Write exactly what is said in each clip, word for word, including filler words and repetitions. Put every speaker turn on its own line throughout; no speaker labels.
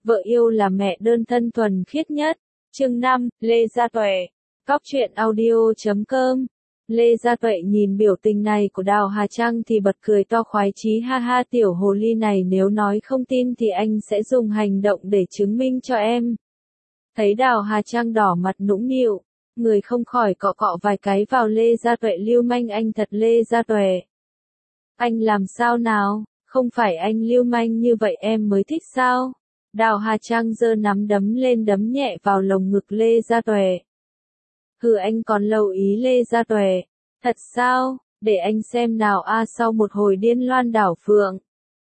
vợ yêu là mẹ đơn thân thuần khiết nhất. Chương năm, Lê Gia Tuệ. Cóc truyện audio chấm com. Lê Gia Tuệ nhìn biểu tình này của Đào Hà Trăng thì bật cười to khoái chí, ha ha, tiểu hồ ly này nếu nói không tin thì anh sẽ dùng hành động để chứng minh cho em. Thấy Đào Hà Trăng đỏ mặt nũng nịu, người không khỏi cọ cọ vài cái vào Lê Gia Tuệ, lưu manh anh thật. Lê Gia Tuệ. Anh làm sao nào, không phải anh lưu manh như vậy em mới thích sao? Đào Hà Trăng giơ nắm đấm lên đấm nhẹ vào lồng ngực Lê Gia Tuệ. Hừ, anh còn lâu ý Lê Gia Tuệ. Thật sao, để anh xem nào a. Sau một hồi điên loan đảo phượng,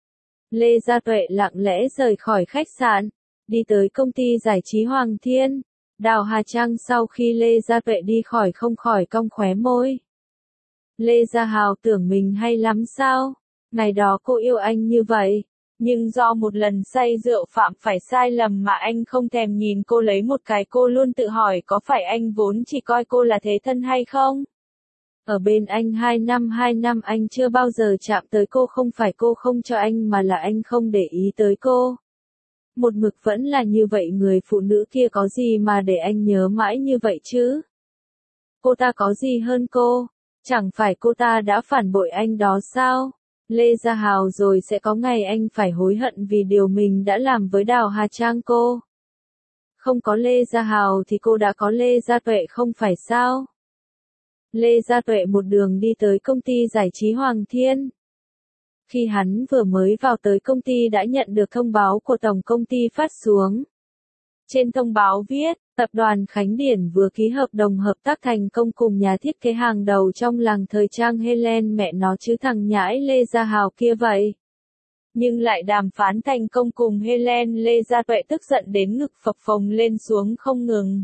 Lê Gia Tuệ lặng lẽ rời khỏi khách sạn, đi tới công ty giải trí Hoàng Thiên. Đào Hà Trăng sau khi Lê Gia Tuệ đi khỏi không khỏi cong khóe môi. Lê Gia Hào tưởng mình hay lắm sao? Ngày đó cô yêu anh như vậy, nhưng do một lần say rượu phạm phải sai lầm mà anh không thèm nhìn cô lấy một cái, cô luôn tự hỏi có phải anh vốn chỉ coi cô là thế thân hay không? Ở bên anh hai năm hai năm anh chưa bao giờ chạm tới cô, không phải cô không cho anh mà là anh không để ý tới cô. Một mực vẫn là như vậy, người phụ nữ kia có gì mà để anh nhớ mãi như vậy chứ? Cô ta có gì hơn cô? Chẳng phải cô ta đã phản bội anh đó sao? Lê Gia Hào rồi sẽ có ngày anh phải hối hận vì điều mình đã làm với Đào Hà Trăng cô. Không có Lê Gia Hào thì cô đã có Lê Gia Tuệ không phải sao? Lê Gia Tuệ một đường đi tới công ty giải trí Hoàng Thiên. Khi hắn vừa mới vào tới công ty đã nhận được thông báo của tổng công ty phát xuống. Trên thông báo viết, tập đoàn Khánh Điển vừa ký hợp đồng hợp tác thành công cùng nhà thiết kế hàng đầu trong làng thời trang Helen, mẹ nó chứ thằng nhãi Lê Gia Hào kia vậy. Nhưng lại đàm phán thành công cùng Helen, Lê Gia Tuệ tức giận đến ngực phập phồng lên xuống không ngừng.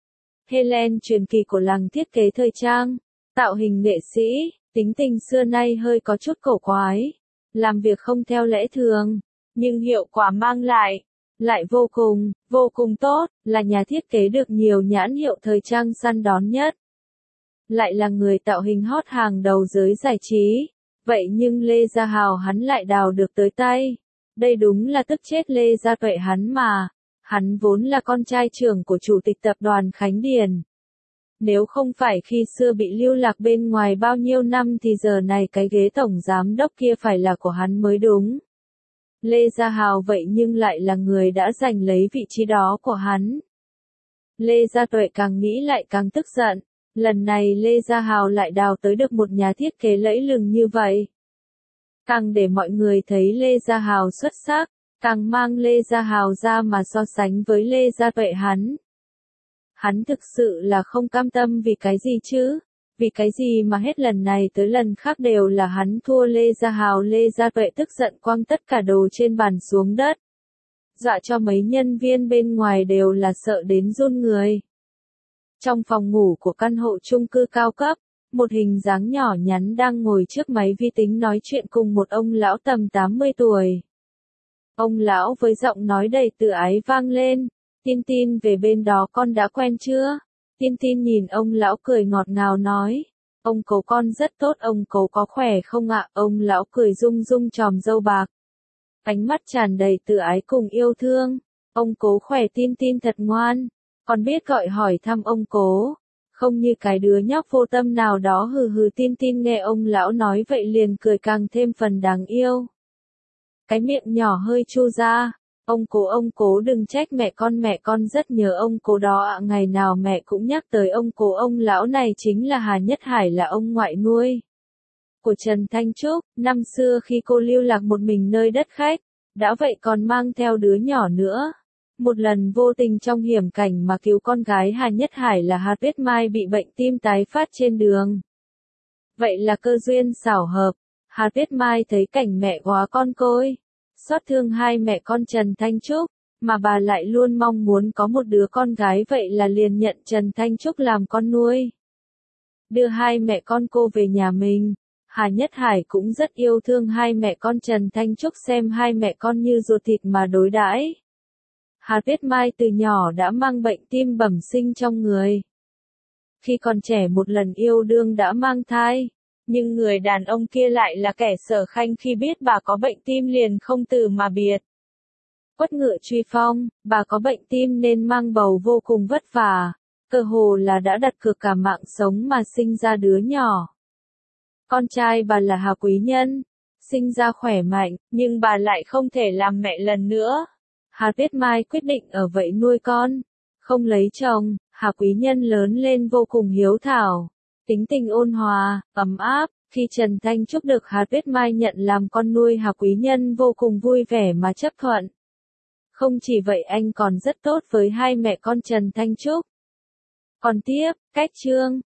Helen truyền kỳ của làng thiết kế thời trang, tạo hình nghệ sĩ, tính tình xưa nay hơi có chút cổ quái, làm việc không theo lẽ thường, nhưng hiệu quả mang lại lại vô cùng, vô cùng tốt, là nhà thiết kế được nhiều nhãn hiệu thời trang săn đón nhất. Lại là người tạo hình hot hàng đầu giới giải trí. Vậy nhưng Lê Gia Hào hắn lại đào được tới tay. Đây đúng là tức chết Lê Gia Tuệ hắn mà. Hắn vốn là con trai trưởng của chủ tịch tập đoàn Khánh Điển. Nếu không phải khi xưa bị lưu lạc bên ngoài bao nhiêu năm thì giờ này cái ghế tổng giám đốc kia phải là của hắn mới đúng. Lê Gia Hào vậy nhưng lại là người đã giành lấy vị trí đó của hắn. Lê Gia Tuệ càng nghĩ lại càng tức giận. Lần này Lê Gia Hào lại đào tới được một nhà thiết kế lẫy lừng như vậy. Càng để mọi người thấy Lê Gia Hào xuất sắc, càng mang Lê Gia Hào ra mà so sánh với Lê Gia Tuệ hắn. Hắn thực sự là không cam tâm vì cái gì chứ? Vì cái gì mà hết lần này tới lần khác đều là hắn thua Lê Gia Hào. Lê Gia Tuệ tức giận quăng tất cả đồ trên bàn xuống đất. Dọa cho mấy nhân viên bên ngoài đều là sợ đến run người. Trong phòng ngủ của căn hộ chung cư cao cấp, một hình dáng nhỏ nhắn đang ngồi trước máy vi tính nói chuyện cùng một ông lão tầm tám mươi tuổi. Ông lão với giọng nói đầy tự ái vang lên, Tin Tin về bên đó con đã quen chưa? Tin Tin nhìn ông lão cười ngọt ngào nói, ông cố con rất tốt, ông cố có khỏe không ạ? Ông lão cười rung rung chòm râu bạc, ánh mắt tràn đầy tự ái cùng yêu thương. Ông cố khỏe, Tin Tin thật ngoan, con biết gọi hỏi thăm ông cố, không như cái đứa nhóc vô tâm nào đó. Hừ hừ. Tin Tin nghe ông lão nói vậy liền cười càng thêm phần đáng yêu. Cái miệng nhỏ hơi chu ra. Ông cố ông cố đừng trách mẹ con, mẹ con rất nhớ ông cố đó ạ. Ngày nào mẹ cũng nhắc tới ông cố. Ông lão này chính là Hà Nhất Hải, là ông ngoại nuôi của Trần Thanh Trúc. Năm xưa khi cô lưu lạc một mình nơi đất khách, đã vậy còn mang theo đứa nhỏ nữa. Một lần vô tình trong hiểm cảnh mà cứu con gái Hà Nhất Hải là Hà Tuyết Mai bị bệnh tim tái phát trên đường. Vậy là cơ duyên xảo hợp. Hà Tuyết Mai thấy cảnh mẹ góa con côi, xót thương hai mẹ con Trần Thanh Trúc, mà bà lại luôn mong muốn có một đứa con gái, vậy là liền nhận Trần Thanh Trúc làm con nuôi. Đưa hai mẹ con cô về nhà mình. Hà Nhất Hải cũng rất yêu thương hai mẹ con Trần Thanh Trúc, xem hai mẹ con như ruột thịt mà đối đãi. Hà Tuyết Mai từ nhỏ đã mang bệnh tim bẩm sinh trong người. Khi còn trẻ một lần yêu đương đã mang thai, nhưng người đàn ông kia lại là kẻ sở khanh, khi biết bà có bệnh tim liền không từ mà biệt. quất ngựa truy phong, bà có bệnh tim nên mang bầu vô cùng vất vả, cơ hồ là đã đặt cược cả mạng sống mà sinh ra đứa nhỏ. Con trai bà là Hà Quý Nhân, sinh ra khỏe mạnh, nhưng bà lại không thể làm mẹ lần nữa. Hà Tuyết Mai quyết định ở vậy nuôi con, không lấy chồng. Hà Quý Nhân lớn lên vô cùng hiếu thảo, tính tình ôn hòa, ấm áp. Khi Trần Thanh Trúc được Hà Tuyết Mai nhận làm con nuôi, Hà Quý Nhân vô cùng vui vẻ mà chấp thuận. Không chỉ vậy, anh còn rất tốt với hai mẹ con Trần Thanh Trúc. Còn tiếp, cách chương